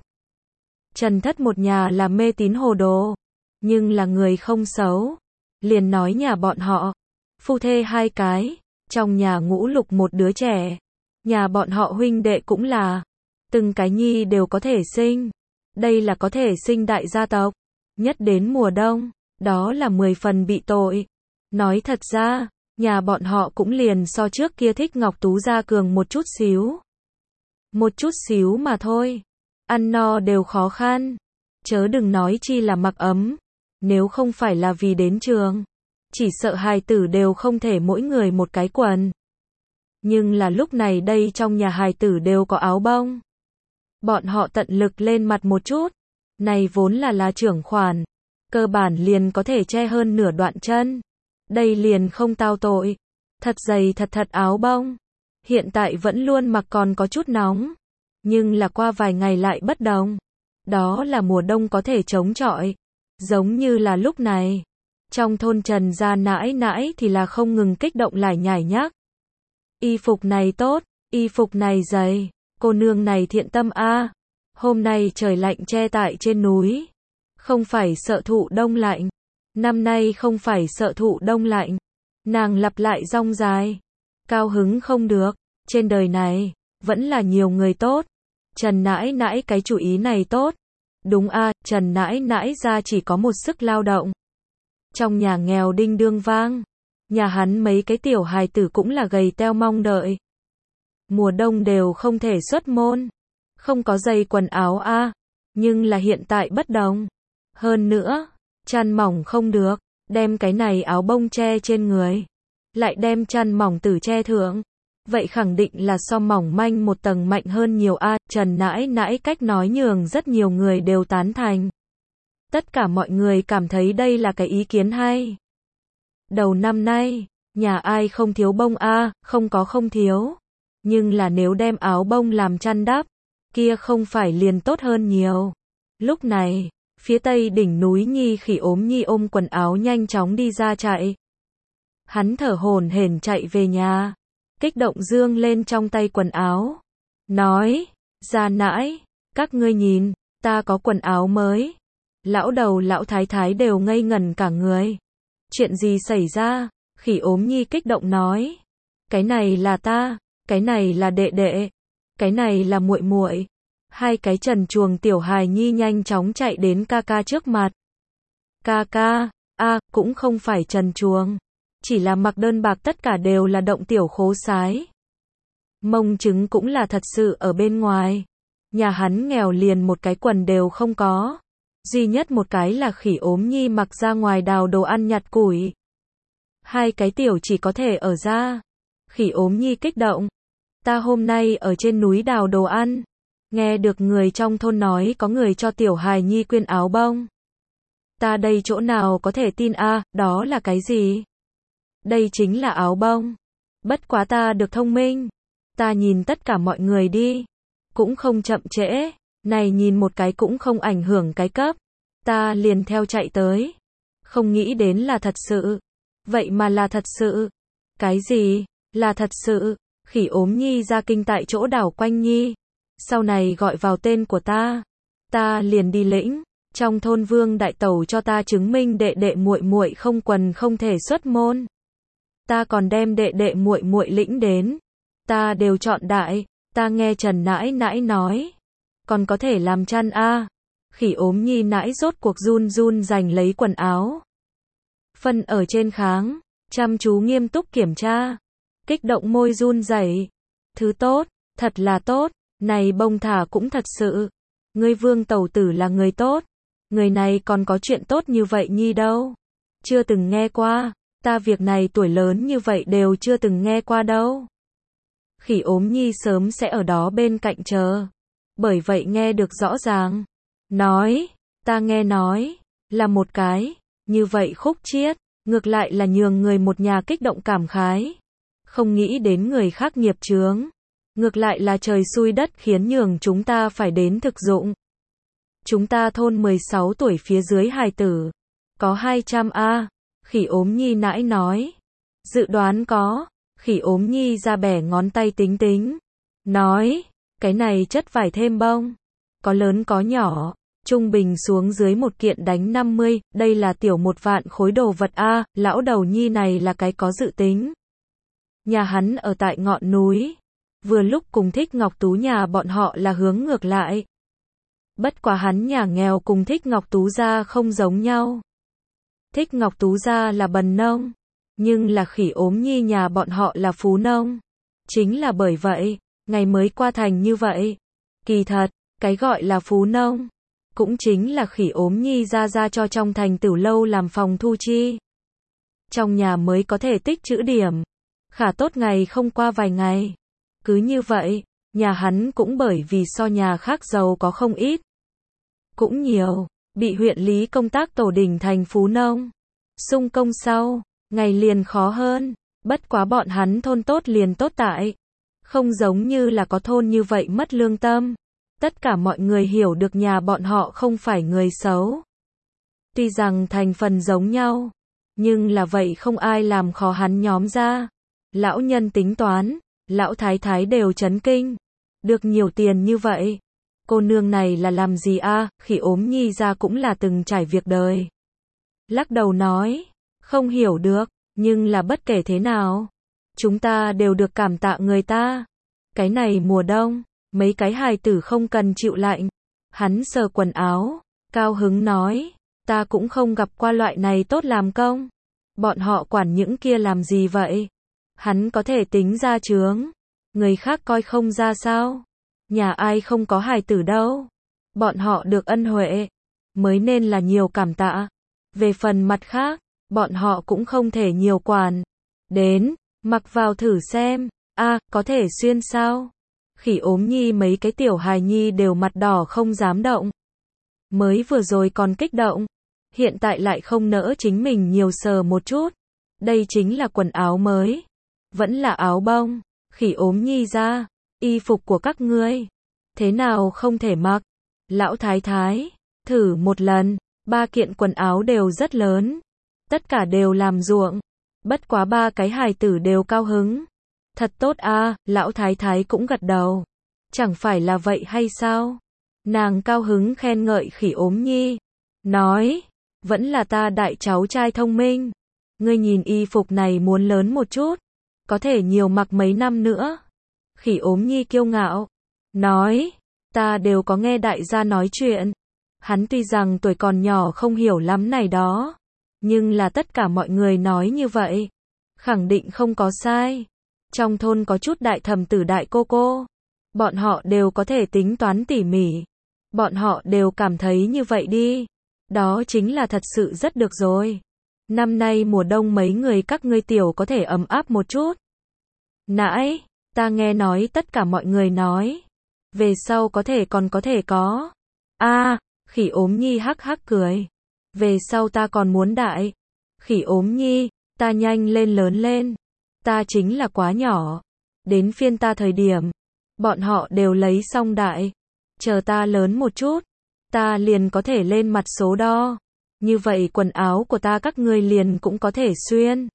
Trần Thất một nhà là mê tín hồ đồ. Nhưng là người không xấu. Liền nói nhà bọn họ. Phu thê hai cái. Trong nhà ngũ lục một đứa trẻ. Nhà bọn họ huynh đệ cũng là. Từng cái nhi đều có thể sinh. Đây là có thể sinh đại gia tộc. Nhất đến mùa đông. Đó là 10 phần bị tội. Nói thật ra. Nhà bọn họ cũng liền so trước kia thích Ngọc Tú gia cường một chút xíu. Một chút xíu mà thôi. Ăn no đều khó khăn. Chớ đừng nói chi là mặc ấm. Nếu không phải là vì đến trường. Chỉ sợ hài tử đều không thể mỗi người một cái quần. Nhưng là lúc này đây trong nhà hài tử đều có áo bông. Bọn họ tận lực lên mặt một chút. Này vốn là trưởng khoản. Cơ bản liền có thể che hơn nửa đoạn chân. Đây liền không tao tội. Thật dày thật áo bông. Hiện tại vẫn luôn mặc còn có chút nóng. Nhưng là qua vài ngày lại bất đồng. Đó là mùa đông có thể chống chọi. Giống như là lúc này. Trong thôn Trần gia nãi nãi thì là không ngừng kích động lải nhải nhác. Y phục này tốt, y phục này dày. Cô nương này thiện tâm a. Hôm nay trời lạnh che tại trên núi. Không phải sợ thụ đông lạnh. Năm nay không phải sợ thụ đông lạnh. Nàng lặp lại rong dài. Cao hứng không được. Trên đời này, vẫn là nhiều người tốt. Trần nãi nãi cái chủ ý này tốt. Đúng a, Trần nãi nãi ra chỉ có một sức lao động. Trong nhà nghèo đinh đương vang. Nhà hắn mấy cái tiểu hài tử cũng là gầy teo mong đợi. Mùa đông đều không thể xuất môn. Không có giày quần áo a. Nhưng là hiện tại bất đồng. Hơn nữa, chăn mỏng không được. Đem cái này áo bông che trên người. Lại đem chăn mỏng tử che thượng. Vậy khẳng định là so mỏng manh một tầng mạnh hơn nhiều a. Trần nãi nãi cách nói nhường rất nhiều người đều tán thành. Tất cả mọi người cảm thấy đây là cái ý kiến hay. Đầu năm nay, nhà ai không thiếu bông a, không có không thiếu. Nhưng là nếu đem áo bông làm chăn đắp, kia không phải liền tốt hơn nhiều. Lúc này, phía tây đỉnh núi Nhi Khỉ ốm Nhi ôm quần áo nhanh chóng đi ra chạy. Hắn thở hổn hển chạy về nhà, kích động dương lên trong tay quần áo. Nói, gia nãi, các ngươi nhìn, ta có quần áo mới. Lão đầu lão thái thái đều ngây ngẩn cả người. Chuyện gì xảy ra? Khỉ ốm Nhi kích động nói. Cái này là ta, cái này là đệ đệ, cái này là muội muội. Hai cái trần truồng tiểu hài nhi nhanh chóng chạy đến ca ca trước mặt. Ca ca, cũng không phải trần truồng. Chỉ là mặc đơn bạc tất cả đều là động tiểu khố sái. Mông trứng cũng là thật sự ở bên ngoài. Nhà hắn nghèo liền một cái quần đều không có. Duy nhất một cái là khỉ ốm Nhi mặc ra ngoài đào đồ ăn nhặt củi. Hai cái tiểu chỉ có thể ở ra. Khỉ ốm Nhi kích động. Ta hôm nay ở trên núi đào đồ ăn. Nghe được người trong thôn nói có người cho tiểu hài nhi quyên áo bông. Ta đây chỗ nào có thể tin a, đó là cái gì? Đây chính là áo bông. Bất quá ta được thông minh. Ta nhìn tất cả mọi người đi. Cũng không chậm trễ. Này nhìn một cái cũng không ảnh hưởng cái cấp. Ta liền theo chạy tới. Không nghĩ đến là thật sự. Vậy mà là thật sự. Cái gì? Là thật sự. Khỉ ốm nhi ra kinh tại chỗ đảo quanh nhi. Sau này gọi vào tên của ta. Ta liền đi lĩnh. Trong thôn Vương đại tẩu cho ta chứng minh đệ đệ muội muội không quần không thể xuất môn. Ta còn đem đệ đệ muội muội lĩnh đến. Ta đều chọn đại. Ta nghe Trần nãi nãi nói. Còn có thể làm chăn a. Khỉ ốm nhi nãi rốt cuộc run run giành lấy quần áo. Phân ở trên kháng. Chăm chú nghiêm túc kiểm tra. Kích động môi run rẩy. Thứ tốt. Thật là tốt. Này bông thả cũng thật sự. Ngươi Vương tẩu tử là người tốt. Người này còn có chuyện tốt như vậy nhi đâu. Chưa từng nghe qua. Ta việc này tuổi lớn như vậy đều chưa từng nghe qua đâu. Khỉ ốm nhi sớm sẽ ở đó bên cạnh chờ. Bởi vậy nghe được rõ ràng. Nói, ta nghe nói, là một cái, như vậy khúc chiết, ngược lại là nhường người một nhà kích động cảm khái. Không nghĩ đến người khác nghiệp chướng. Ngược lại là trời xui đất khiến nhường chúng ta phải đến thực dụng. Chúng ta thôn 16 tuổi phía dưới hài tử. Có 200 a. Khỉ ốm nhi nãi nói. Dự đoán có. Khỉ ốm nhi ra bẻ ngón tay tính tính. Nói. Cái này chất vải thêm bông. Có lớn có nhỏ. Trung bình xuống dưới một kiện đánh 50. Đây là tiểu 1 vạn khối đồ vật a. Lão đầu nhi này là cái có dự tính. Nhà hắn ở tại ngọn núi. Vừa lúc cùng Thích Ngọc Tú nhà bọn họ là hướng ngược lại. Bất quá hắn nhà nghèo cùng Thích Ngọc Tú gia không giống nhau. Thích Ngọc Tú gia là bần nông, nhưng là khỉ ốm nhi nhà bọn họ là phú nông. Chính là bởi vậy, ngày mới qua thành như vậy. Kỳ thật, cái gọi là phú nông, cũng chính là khỉ ốm nhi ra cho trong thành Tửu lâu làm phòng thu chi. Trong nhà mới có thể tích trữ điểm. Khả tốt ngày không qua vài ngày. Cứ như vậy, nhà hắn cũng bởi vì so nhà khác giàu có không ít. Cũng nhiều, bị huyện lý công tác tổ đình thành phú nông. Xung công sau, ngày liền khó hơn, bất quá bọn hắn thôn tốt liền tốt tại. Không giống như là có thôn như vậy mất lương tâm. Tất cả mọi người hiểu được nhà bọn họ không phải người xấu. Tuy rằng thành phần giống nhau, nhưng là vậy không ai làm khó hắn nhóm ra. Lão nhân tính toán, lão thái thái đều chấn kinh. Được nhiều tiền như vậy. Cô nương này là làm gì a? Khỉ ốm nhi ra cũng là từng trải việc đời. Lắc đầu nói, không hiểu được, nhưng là bất kể thế nào, chúng ta đều được cảm tạ người ta. Cái này mùa đông, mấy cái hài tử không cần chịu lạnh. Hắn sờ quần áo, cao hứng nói, ta cũng không gặp qua loại này tốt làm công. Bọn họ quản những kia làm gì vậy? Hắn có thể tính ra chướng. Người khác coi không ra sao? Nhà ai không có hài tử đâu. Bọn họ được ân huệ, mới nên là nhiều cảm tạ. Về phần mặt khác, bọn họ cũng không thể nhiều quản. Đến, mặc vào thử xem. A, có thể xuyên sao? Khỉ ốm nhi mấy cái tiểu hài nhi đều mặt đỏ không dám động. Mới vừa rồi còn kích động. Hiện tại lại không nỡ chính mình nhiều sờ một chút. Đây chính là quần áo mới. Vẫn là áo bông. Khỉ ốm nhi ra. Y phục của các ngươi. Thế nào không thể mặc? Lão thái thái. Thử một lần. 3 kiện quần áo đều rất lớn. Tất cả đều làm ruộng. Bất quá 3 cái hài tử đều cao hứng. Thật tốt a, lão thái thái cũng gật đầu. Chẳng phải là vậy hay sao? Nàng cao hứng khen ngợi khỉ ốm nhi. Nói, vẫn là ta đại cháu trai thông minh. Ngươi nhìn y phục này muốn lớn một chút. Có thể nhiều mặc mấy năm nữa. Khỉ ốm nhi kiêu ngạo. Nói, ta đều có nghe đại gia nói chuyện. Hắn tuy rằng tuổi còn nhỏ không hiểu lắm này đó. Nhưng là tất cả mọi người nói như vậy. Khẳng định không có sai. Trong thôn có chút đại thẩm tử đại cô cô. Bọn họ đều có thể tính toán tỉ mỉ. Bọn họ đều cảm thấy như vậy đi. Đó chính là thật sự rất được rồi. Năm nay mùa đông mấy người các ngươi tiểu có thể ấm áp một chút. Nãy, ta nghe nói tất cả mọi người nói. Về sau có thể còn có thể có. A, khỉ ốm nhi hắc hắc cười. Về sau ta còn muốn đại. Khỉ ốm nhi, Ta nhanh lên lớn lên. Ta chính là quá nhỏ. Đến phiên ta thời điểm. Bọn họ đều lấy xong đại. Chờ ta lớn một chút. Ta liền có thể lên mặt số đo. Như vậy quần áo của ta các ngươi liền cũng có thể xuyên.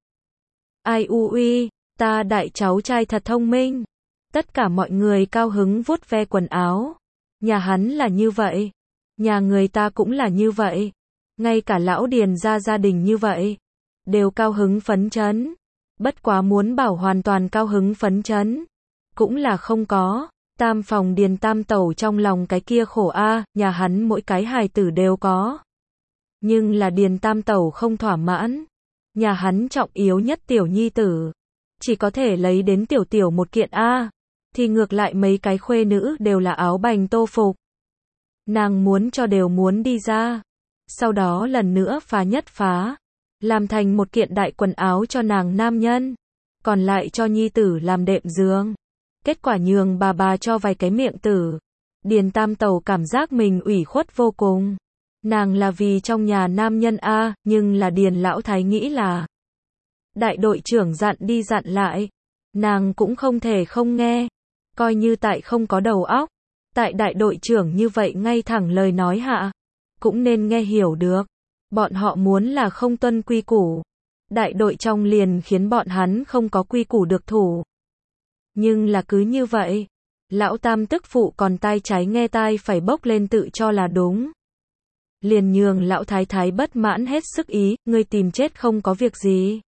Ai u uy, ta đại cháu trai thật thông minh. Tất cả mọi người cao hứng vuốt ve quần áo. Nhà hắn là như vậy. Nhà người ta cũng là như vậy. Ngay cả lão Điền gia đình như vậy. Đều cao hứng phấn chấn. Bất quá muốn bảo hoàn toàn cao hứng phấn chấn. Cũng là không có. Tam phòng Điền tam tẩu trong lòng cái kia khổ a, nhà hắn mỗi cái hài tử đều có. Nhưng là Điền tam tẩu không thỏa mãn. Nhà hắn trọng yếu nhất tiểu nhi tử. Chỉ có thể lấy đến tiểu tiểu một kiện a. Thì ngược lại mấy cái khuê nữ đều là áo bành tô phục. Nàng muốn cho đều muốn đi ra. Sau đó lần nữa phá nhất phá. Làm thành một kiện đại quần áo cho nàng nam nhân. Còn lại cho nhi tử làm đệm giường. Kết quả nhường bà cho vài cái miệng tử. Điền tam tẩu cảm giác mình ủy khuất vô cùng. Nàng là vì trong nhà nam nhân a, nhưng là Điền lão thái nghĩ là đại đội trưởng dặn đi dặn lại. Nàng cũng không thể không nghe. Coi như tại không có đầu óc. Tại đại đội trưởng như vậy ngay thẳng lời nói hạ. Cũng nên nghe hiểu được. Bọn họ muốn là không tuân quy củ. Đại đội trong liền khiến bọn hắn không có quy củ được thủ. Nhưng là cứ như vậy. Lão tam tức phụ còn tai trái nghe tai phải bốc lên tự cho là đúng. Liền nhường lão thái thái bất mãn hết sức ý, ngươi tìm chết không có việc gì.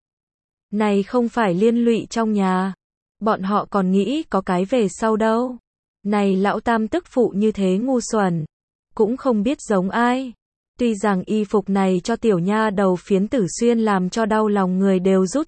Này không phải liên lụy trong nhà. Bọn họ còn nghĩ có cái về sau đâu. Này lão tam tức phụ như thế ngu xuẩn. Cũng không biết giống ai. Tuy rằng y phục này cho tiểu nha đầu phiến tử xuyên làm cho đau lòng người đều rút.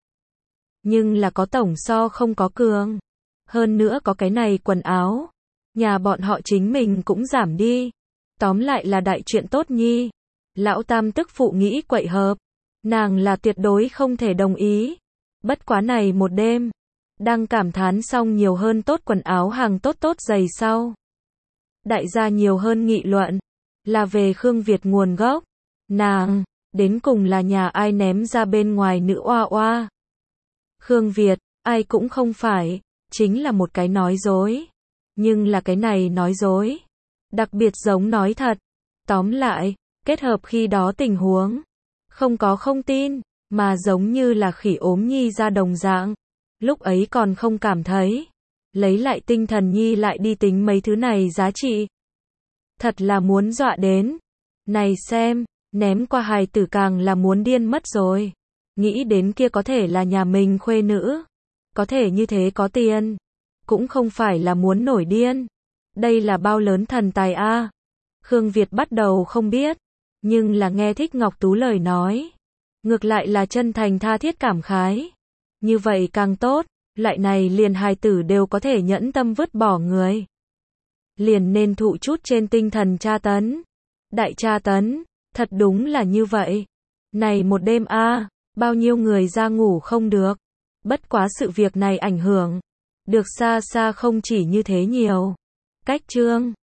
Nhưng là có tổng so không có cường. Hơn nữa có cái này quần áo. Nhà bọn họ chính mình cũng giảm đi. Tóm lại là đại chuyện tốt nhi. Lão tam tức phụ nghĩ quậy hợp. Nàng là tuyệt đối không thể đồng ý. Bất quá này một đêm. Đang cảm thán xong nhiều hơn tốt quần áo hàng tốt giày sau. Đại gia nhiều hơn nghị luận. Là về Khương Việt nguồn gốc. Nàng, đến cùng là nhà ai ném ra bên ngoài nữ oa oa. Khương Việt, ai cũng không phải. Chính là một cái nói dối. Nhưng là cái này nói dối. Đặc biệt giống nói thật. Tóm lại, kết hợp khi đó tình huống. Không có không tin, mà giống như là khỉ ốm nhi ra đồng dạng. Lúc ấy còn không cảm thấy. Lấy lại tinh thần nhi lại đi tính mấy thứ này giá trị. Thật là muốn dọa đến. Này xem, ném qua hài tử càng là muốn điên mất rồi. Nghĩ đến kia có thể là nhà mình khuê nữ. Có thể như thế có tiền. Cũng không phải là muốn nổi điên. Đây là bao lớn thần tài a. Khương Việt bắt đầu không biết. Nhưng là nghe Thích Ngọc Tú lời nói. Ngược lại là chân thành tha thiết cảm khái. Như vậy càng tốt. Loại này liền hài tử đều có thể nhẫn tâm vứt bỏ người. Liền nên thụ chút trên tinh thần tra tấn. Đại tra tấn. Thật đúng là như vậy. Này một đêm a, bao nhiêu người ra ngủ không được. Bất quá sự việc này ảnh hưởng. Được xa xa không chỉ như thế nhiều. Cách chương